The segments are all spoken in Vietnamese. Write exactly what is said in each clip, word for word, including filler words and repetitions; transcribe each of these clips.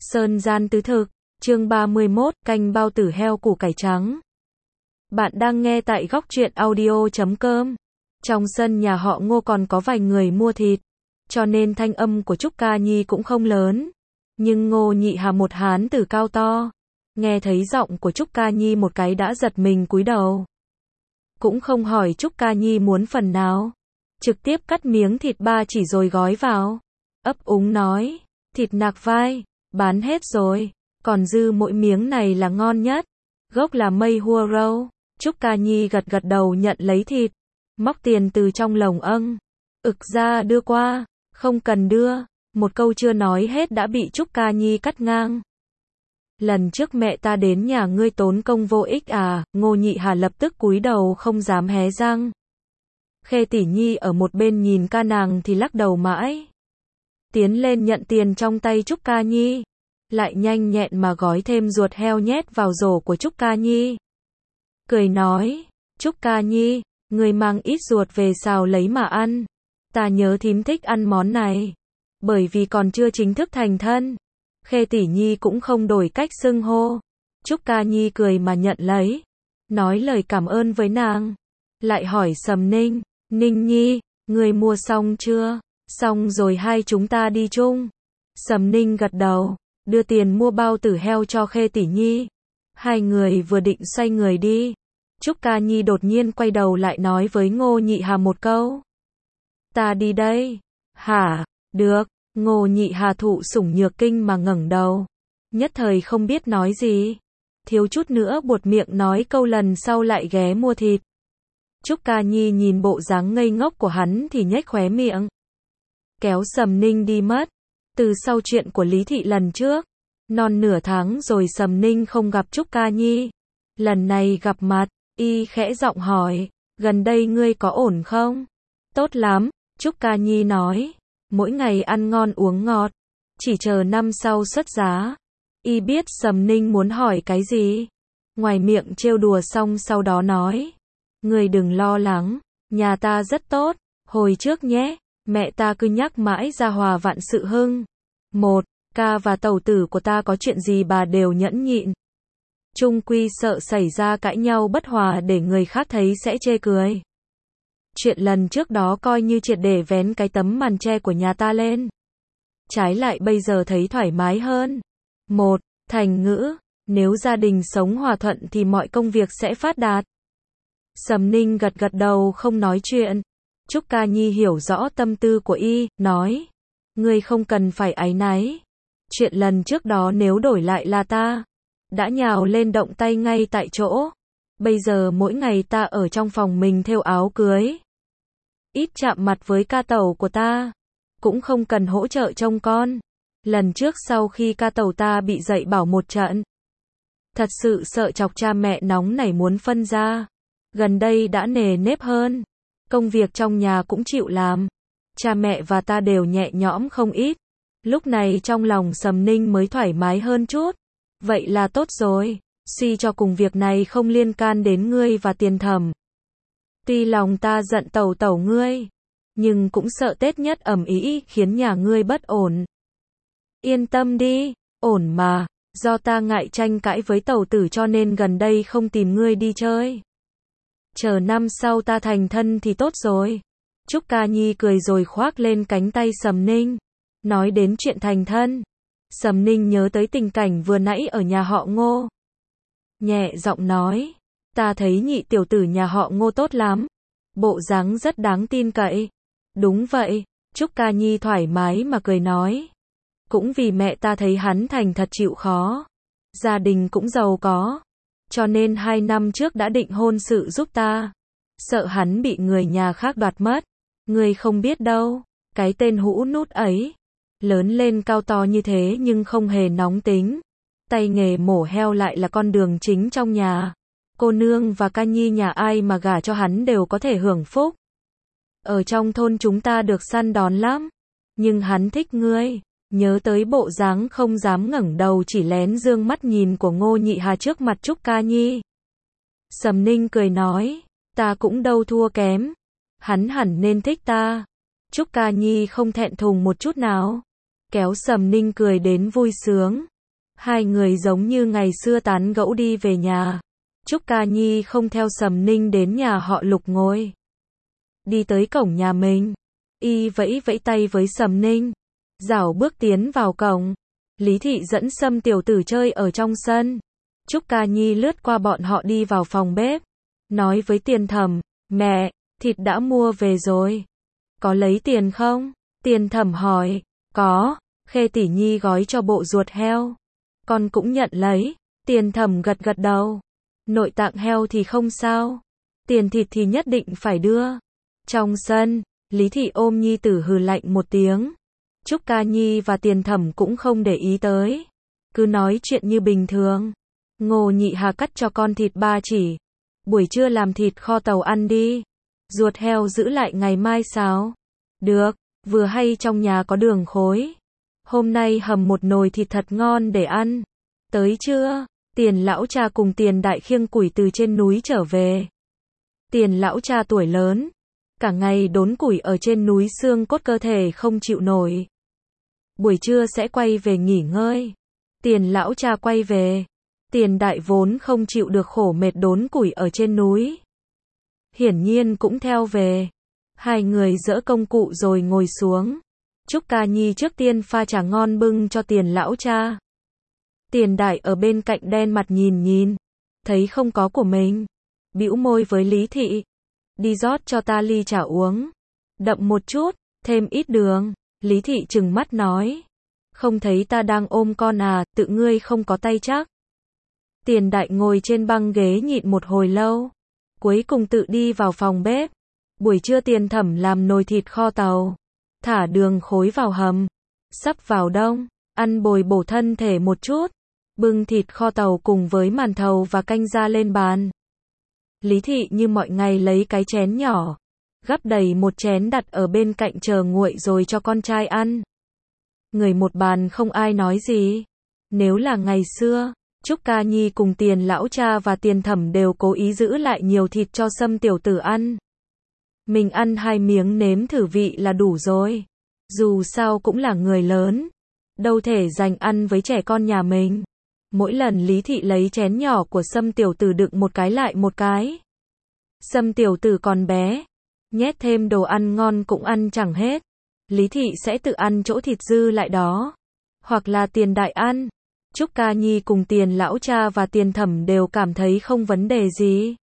Sơn gian tứ thực, chương ba mươi mốt, canh bao tử heo củ cải trắng. Bạn đang nghe tại góc truyện audio chấm com. Trong sân nhà họ Ngô còn có vài người mua thịt, cho nên thanh âm của Trúc Ca Nhi cũng không lớn. Nhưng Ngô Nhị Hà một hán tử cao to, nghe thấy giọng của Trúc Ca Nhi một cái đã giật mình cúi đầu. Cũng không hỏi Trúc Ca Nhi muốn phần nào, trực tiếp cắt miếng thịt ba chỉ rồi gói vào. Ấp úng nói, thịt nạc vai, bán hết rồi, còn dư mỗi miếng này là ngon nhất. Gốc là mây hua râu. Trúc Ca Nhi gật gật đầu nhận lấy thịt, móc tiền từ trong lồng âng, ực ra đưa qua, không cần đưa. Một câu chưa nói hết đã bị Trúc Ca Nhi cắt ngang. Lần trước mẹ ta đến nhà ngươi tốn công vô ích à? Ngô Nhị Hà lập tức cúi đầu không dám hé răng. Khê Tỷ Nhi ở một bên nhìn ca nàng thì lắc đầu mãi. Tiến lên nhận tiền trong tay Trúc Ca Nhi, lại nhanh nhẹn mà gói thêm ruột heo nhét vào rổ của Trúc Ca Nhi. Cười nói, Trúc Ca Nhi, người mang ít ruột về xào lấy mà ăn. Ta nhớ thím thích ăn món này, bởi vì còn chưa chính thức thành thân. Khê Tỷ Nhi cũng không đổi cách xưng hô. Trúc Ca Nhi cười mà nhận lấy, nói lời cảm ơn với nàng. Lại hỏi Sầm Ninh, Ninh Nhi, người mua xong chưa? Xong rồi hai chúng ta đi chung. Sầm Ninh gật đầu, đưa tiền mua bao tử heo cho Khê Tỷ Nhi. Hai người vừa định xoay người đi, Trúc Ca Nhi đột nhiên quay đầu lại nói với Ngô Nhị Hà một câu. Ta đi đây. Hả? Được. Ngô Nhị Hà thụ sủng nhược kinh mà ngẩng đầu, nhất thời không biết nói gì, thiếu chút nữa buột miệng nói câu lần sau lại ghé mua thịt. Trúc Ca Nhi nhìn bộ dáng ngây ngốc của hắn thì nhếch khóe miệng, kéo Sầm Ninh đi mất. Từ sau chuyện của Lý Thị lần trước, non nửa tháng rồi Sầm Ninh không gặp Trúc Ca Nhi. Lần này gặp mặt, y khẽ giọng hỏi, gần đây ngươi có ổn không? Tốt lắm, Trúc Ca Nhi nói, mỗi ngày ăn ngon uống ngọt, chỉ chờ năm sau xuất giá. Y biết Sầm Ninh muốn hỏi cái gì, ngoài miệng trêu đùa xong sau đó nói, ngươi đừng lo lắng, nhà ta rất tốt, hồi trước nhé, mẹ ta cứ nhắc mãi gia hòa vạn sự hưng. Một, ca và tẩu tử của ta có chuyện gì bà đều nhẫn nhịn. Chung quy sợ xảy ra cãi nhau bất hòa để người khác thấy sẽ chê cười. Chuyện lần trước đó coi như triệt để vén cái tấm màn che của nhà ta lên. Trái lại bây giờ thấy thoải mái hơn. Một, thành ngữ, nếu gia đình sống hòa thuận thì mọi công việc sẽ phát đạt. Sầm Ninh gật gật đầu không nói chuyện. Trúc Ca Nhi hiểu rõ tâm tư của y, nói, ngươi không cần phải áy náy. Chuyện lần trước đó nếu đổi lại là ta, đã nhào lên động tay ngay tại chỗ. Bây giờ mỗi ngày ta ở trong phòng mình thêu áo cưới, ít chạm mặt với ca tẩu của ta, cũng không cần hỗ trợ trông con. Lần trước sau khi ca tẩu ta bị dạy bảo một trận, thật sự sợ chọc cha mẹ nóng nảy muốn phân ra. Gần đây đã nề nếp hơn, công việc trong nhà cũng chịu làm, cha mẹ và ta đều nhẹ nhõm không ít. Lúc này trong lòng Sầm Ninh mới thoải mái hơn chút. Vậy là tốt rồi, suy cho cùng việc này không liên can đến ngươi và Tiền Thẩm. Tuy lòng ta giận tẩu tẩu ngươi, nhưng cũng sợ Tết nhất ầm ĩ khiến nhà ngươi bất ổn. Yên tâm đi, ổn mà, do ta ngại tranh cãi với tẩu tử cho nên gần đây không tìm ngươi đi chơi. Chờ năm sau ta thành thân thì tốt rồi. Trúc Ca Nhi cười rồi khoác lên cánh tay Sầm Ninh. Nói đến chuyện thành thân, Sầm Ninh nhớ tới tình cảnh vừa nãy ở nhà họ Ngô. Nhẹ giọng nói, ta thấy nhị tiểu tử nhà họ Ngô tốt lắm, bộ dáng rất đáng tin cậy. Đúng vậy, Trúc Ca Nhi thoải mái mà cười nói, cũng vì mẹ ta thấy hắn thành thật chịu khó, gia đình cũng giàu có, cho nên hai năm trước đã định hôn sự giúp ta, sợ hắn bị người nhà khác đoạt mất. Ngươi không biết đâu, cái tên hũ nút ấy, lớn lên cao to như thế nhưng không hề nóng tính. Tay nghề mổ heo lại là con đường chính trong nhà. Cô nương và Ca Nhi nhà ai mà gả cho hắn đều có thể hưởng phúc. Ở trong thôn chúng ta được săn đón lắm. Nhưng hắn thích ngươi. Nhớ tới bộ dáng không dám ngẩng đầu chỉ lén dương mắt nhìn của Ngô Nhị Hà trước mặt Trúc Ca Nhi. Sầm Ninh cười nói, ta cũng đâu thua kém. Hắn hẳn nên thích ta. Trúc Ca Nhi không thẹn thùng một chút nào, kéo Sầm Ninh cười đến vui sướng. Hai người giống như ngày xưa tán gẫu đi về nhà. Trúc Ca Nhi không theo Sầm Ninh đến nhà họ Lục ngồi. Đi tới cổng nhà mình, y vẫy vẫy tay với Sầm Ninh, rảo bước tiến vào cổng. Lý Thị dẫn Sâm tiểu tử chơi ở trong sân. Trúc Ca Nhi lướt qua bọn họ đi vào phòng bếp, nói với Tiền Thẩm, mẹ, thịt đã mua về rồi. Có lấy tiền không? Tiền Thẩm hỏi, có, Khê tỷ nhi gói cho bộ ruột heo. Con cũng nhận lấy. Tiền Thẩm gật gật đầu. Nội tạng heo thì không sao. Tiền thịt thì nhất định phải đưa. Trong sân, Lý Thị ôm nhi tử hừ lạnh một tiếng. Trúc Ca Nhi và Tiền Thẩm cũng không để ý tới. Cứ nói chuyện như bình thường. Ngô Nhị Hà cắt cho con thịt ba chỉ. Buổi trưa làm thịt kho tàu ăn đi. Ruột heo giữ lại ngày mai xào. Được, vừa hay trong nhà có đường khối. Hôm nay hầm một nồi thịt thật ngon để ăn. Tới trưa, Tiền lão cha cùng Tiền đại khiêng củi từ trên núi trở về. Tiền lão cha tuổi lớn, cả ngày đốn củi ở trên núi xương cốt cơ thể không chịu nổi. Buổi trưa sẽ quay về nghỉ ngơi. Tiền lão cha quay về. Tiền đại vốn không chịu được khổ mệt đốn củi ở trên núi. Hiển nhiên cũng theo về. Hai người dỡ công cụ rồi ngồi xuống. Trúc Ca Nhi trước tiên pha trà ngon bưng cho Tiền lão cha. Tiền đại ở bên cạnh đen mặt nhìn nhìn. Thấy không có của mình. Bĩu môi với Lý Thị. Đi rót cho ta ly trà uống. Đậm một chút, thêm ít đường. Lý Thị trừng mắt nói. Không thấy ta đang ôm con à, tự ngươi không có tay chắc. Tiền đại ngồi trên băng ghế nhịn một hồi lâu. Cuối cùng tự đi vào phòng bếp. Buổi trưa Tiền Thẩm làm nồi thịt kho tàu. Thả đường khối vào hầm. Sắp vào đông, ăn bồi bổ thân thể một chút. Bưng thịt kho tàu cùng với màn thầu và canh ra lên bàn. Lý Thị như mọi ngày lấy cái chén nhỏ. Gắp đầy một chén đặt ở bên cạnh chờ nguội rồi cho con trai ăn. Người một bàn không ai nói gì. Nếu là ngày xưa, Trúc Ca Nhi cùng Tiền lão cha và Tiền Thẩm đều cố ý giữ lại nhiều thịt cho Sâm tiểu tử ăn. Mình ăn hai miếng nếm thử vị là đủ rồi. Dù sao cũng là người lớn. Đâu thể dành ăn với trẻ con nhà mình. Mỗi lần Lý Thị lấy chén nhỏ của Sâm tiểu tử đựng một cái lại một cái. Sâm tiểu tử còn bé. Nhét thêm đồ ăn ngon cũng ăn chẳng hết. Lý Thị sẽ tự ăn chỗ thịt dư lại đó. Hoặc là Tiền đại ăn. Trúc Ca Nhi cùng Tiền lão cha và Tiền Thẩm đều cảm thấy không vấn đề gì.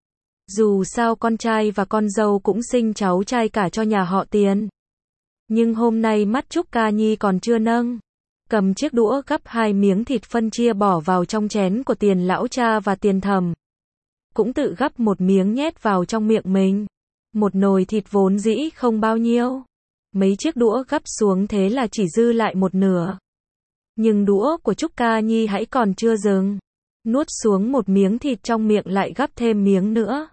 Dù sao con trai và con dâu cũng sinh cháu trai cả cho nhà họ Tiền. Nhưng hôm nay mắt Trúc Ca Nhi còn chưa nâng. Cầm chiếc đũa gắp hai miếng thịt phân chia bỏ vào trong chén của Tiền lão cha và Tiền Thẩm. Cũng tự gắp một miếng nhét vào trong miệng mình. Một nồi thịt vốn dĩ không bao nhiêu. Mấy chiếc đũa gắp xuống thế là chỉ dư lại một nửa. Nhưng đũa của Trúc Ca Nhi hãy còn chưa dừng. Nuốt xuống một miếng thịt trong miệng lại gắp thêm miếng nữa.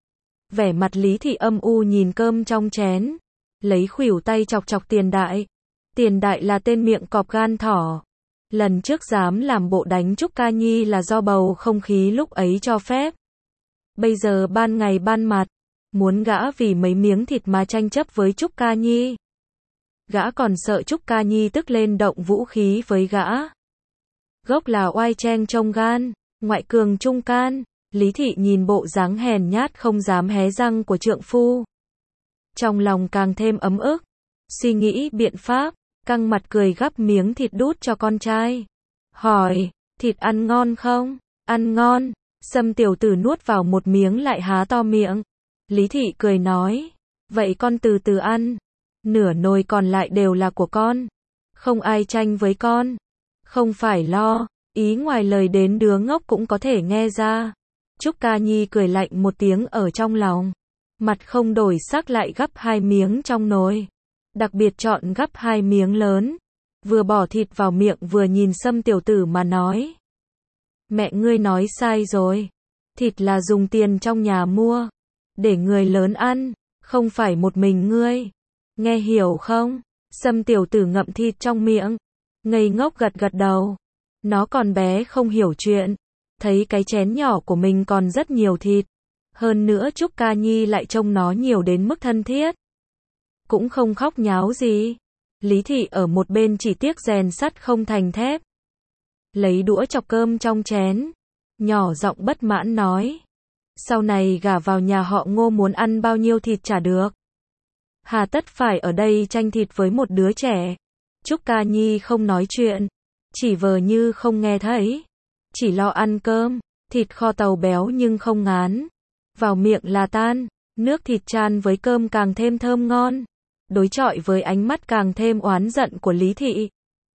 Vẻ mặt Lý Thị âm u nhìn cơm trong chén. Lấy khuỷu tay chọc chọc Tiền đại. Tiền đại là tên miệng cọp gan thỏ. Lần trước dám làm bộ đánh Trúc Ca Nhi là do bầu không khí lúc ấy cho phép. Bây giờ ban ngày ban mặt. Muốn gã vì mấy miếng thịt mà tranh chấp với Trúc Ca Nhi. Gã còn sợ Trúc Ca Nhi tức lên động vũ khí với gã. Gốc là oai cheng trông gan, ngoại cường trung can. Lý Thị nhìn bộ dáng hèn nhát không dám hé răng của trượng phu. Trong lòng càng thêm ấm ức. Suy nghĩ biện pháp, căng mặt cười gắp miếng thịt đút cho con trai. Hỏi, thịt ăn ngon không? Ăn ngon. Sâm tiểu tử nuốt vào một miếng lại há to miệng. Lý Thị cười nói, vậy con từ từ ăn. Nửa nồi còn lại đều là của con. Không ai tranh với con. Không phải lo, ý ngoài lời đến đứa ngốc cũng có thể nghe ra. Trúc Ca Nhi cười lạnh một tiếng ở trong lòng. Mặt không đổi sắc lại gắp hai miếng trong nồi. Đặc biệt chọn gắp hai miếng lớn. Vừa bỏ thịt vào miệng vừa nhìn Sâm tiểu tử mà nói. Mẹ ngươi nói sai rồi. Thịt là dùng tiền trong nhà mua. Để người lớn ăn. Không phải một mình ngươi. Nghe hiểu không? Sâm tiểu tử ngậm thịt trong miệng. Ngây ngốc gật gật đầu. Nó còn bé không hiểu chuyện. Thấy cái chén nhỏ của mình còn rất nhiều thịt. Hơn nữa Trúc Ca Nhi lại trông nó nhiều đến mức thân thiết. Cũng không khóc nháo gì. Lý Thị ở một bên chỉ tiếc rèn sắt không thành thép. lấy đũa chọc cơm trong chén, nhỏ giọng bất mãn nói. Sau này gả vào nhà họ Ngô muốn ăn bao nhiêu thịt chả được. Hà tất phải ở đây tranh thịt với một đứa trẻ. Trúc Ca Nhi không nói chuyện, chỉ vờ như không nghe thấy, chỉ lo ăn cơm. Thịt kho tàu béo nhưng không ngán, vào miệng là tan, nước thịt chan với cơm càng thêm thơm ngon, đối chọi với ánh mắt càng thêm oán giận của Lý Thị.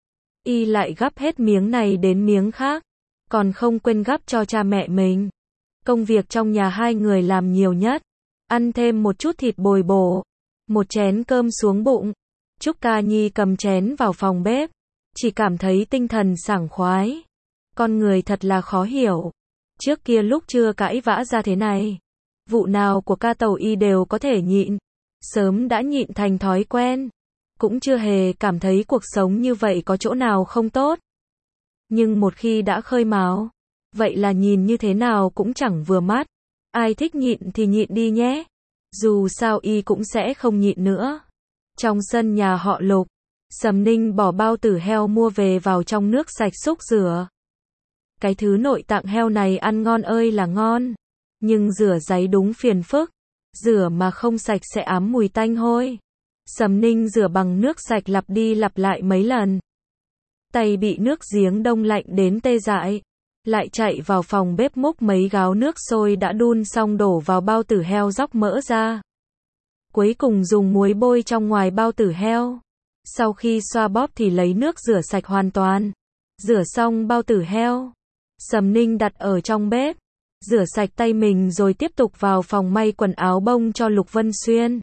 Y lại gắp hết miếng này đến miếng khác, còn không quên gắp cho cha mẹ mình. Công việc trong nhà hai người làm nhiều nhất, ăn thêm một chút thịt bồi bổ, một chén cơm xuống bụng. Trúc Ca Nhi cầm chén vào phòng bếp, chỉ cảm thấy tinh thần sảng khoái. Con người thật là khó hiểu. Trước kia lúc chưa cãi vã ra thế này, vụ nào của ca tàu y đều có thể nhịn, sớm đã nhịn thành thói quen, cũng chưa hề cảm thấy cuộc sống như vậy có chỗ nào không tốt. Nhưng một khi đã khơi mào, vậy là nhìn như thế nào cũng chẳng vừa mắt. Ai thích nhịn thì nhịn đi nhé, dù sao y cũng sẽ không nhịn nữa. Trong sân nhà họ Lục, Sầm Ninh bỏ bao tử heo mua về vào trong nước sạch xúc rửa. Cái thứ nội tạng heo này ăn ngon ơi là ngon, nhưng rửa giấy đúng phiền phức, rửa mà không sạch sẽ ám mùi tanh hôi. Sầm Ninh rửa bằng nước sạch lặp đi lặp lại mấy lần. Tay bị nước giếng đông lạnh đến tê dại, lại chạy vào phòng bếp múc mấy gáo nước sôi đã đun xong đổ vào bao tử heo róc mỡ ra. Cuối cùng dùng muối bôi trong ngoài bao tử heo. Sau khi xoa bóp thì lấy nước rửa sạch hoàn toàn. Rửa xong bao tử heo, Sầm Ninh đặt ở trong bếp, rửa sạch tay mình rồi tiếp tục vào phòng may quần áo bông cho Lục Vân Xuyên.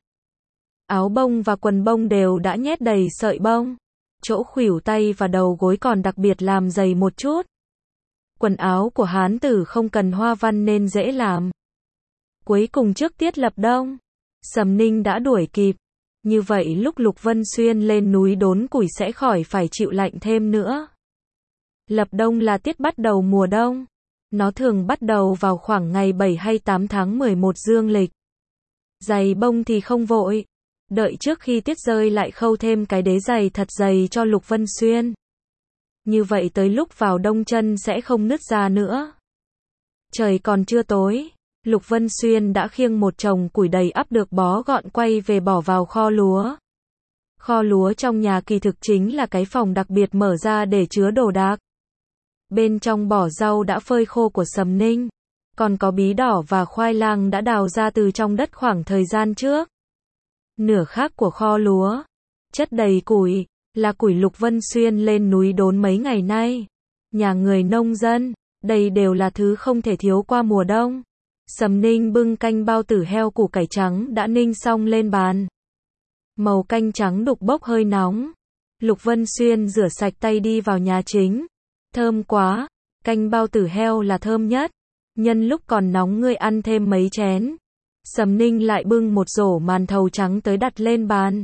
Áo bông và quần bông đều đã nhét đầy sợi bông, chỗ khuỷu tay và đầu gối còn đặc biệt làm dày một chút. Quần áo của hán tử không cần hoa văn nên dễ làm. Cuối cùng trước tiết lập đông, Sầm Ninh đã đuổi kịp. Như vậy lúc Lục Vân Xuyên lên núi đốn củi sẽ khỏi phải chịu lạnh thêm nữa. Lập đông là tiết bắt đầu mùa đông. Nó thường bắt đầu vào khoảng ngày bảy hay tám tháng mười một dương lịch. Giày bông thì không vội. Đợi trước khi tiết rơi lại khâu thêm cái đế giày thật dày cho Lục Vân Xuyên. Như vậy tới lúc vào đông chân sẽ không nứt ra nữa. Trời còn chưa tối, Lục Vân Xuyên đã khiêng một chồng củi đầy ắp được bó gọn quay về bỏ vào kho lúa. Kho lúa trong nhà kỳ thực chính là cái phòng đặc biệt mở ra để chứa đồ đạc. Bên trong bỏ rau đã phơi khô của Sầm Ninh, còn có bí đỏ và khoai lang đã đào ra từ trong đất khoảng thời gian trước. Nửa khác của kho lúa, chất đầy củi, là củi Lục Vân Xuyên lên núi đốn mấy ngày nay. Nhà người nông dân, đây đều là thứ không thể thiếu qua mùa đông. Sầm Ninh bưng canh bao tử heo củ cải trắng đã ninh xong lên bàn. Màu canh trắng đục bốc hơi nóng. Lục Vân Xuyên rửa sạch tay đi vào nhà chính. Thơm quá, canh bao tử heo là thơm nhất. Nhân lúc còn nóng ngươi ăn thêm mấy chén. Sầm Ninh lại bưng một rổ màn thầu trắng tới đặt lên bàn.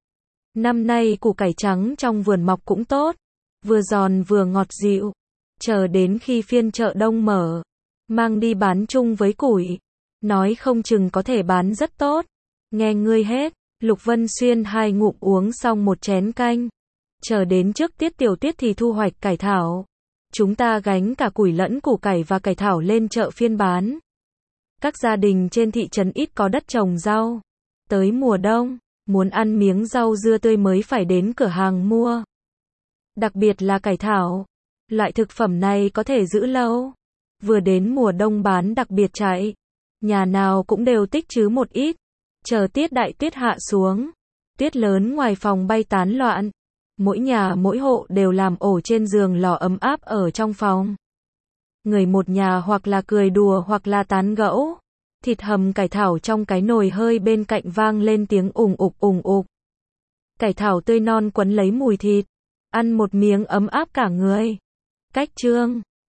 Năm nay củ cải trắng trong vườn mọc cũng tốt, vừa giòn vừa ngọt dịu. Chờ đến khi phiên chợ đông mở, mang đi bán chung với củi, nói không chừng có thể bán rất tốt. Nghe ngươi hết, Lục Vân Xuyên hai ngụm uống xong một chén canh. Chờ đến trước tiết tiểu tiết thì thu hoạch cải thảo. Chúng ta gánh cả củi lẫn củ cải và cải thảo lên chợ phiên bán. Các gia đình trên thị trấn ít có đất trồng rau. Tới mùa đông, muốn ăn miếng rau dưa tươi mới phải đến cửa hàng mua. Đặc biệt là cải thảo. Loại thực phẩm này có thể giữ lâu. Vừa đến mùa đông bán đặc biệt chạy. Nhà nào cũng đều tích trữ một ít. Chờ tiết đại tuyết hạ xuống. Tuyết lớn ngoài phòng bay tán loạn. Mỗi nhà mỗi hộ đều làm ổ trên giường lò ấm áp ở trong phòng. Người một nhà hoặc là cười đùa hoặc là tán gẫu. Thịt hầm cải thảo trong cái nồi hơi bên cạnh vang lên tiếng ùng ục ùng ục. Cải thảo tươi non quấn lấy mùi thịt. Ăn một miếng ấm áp cả người. Cách chương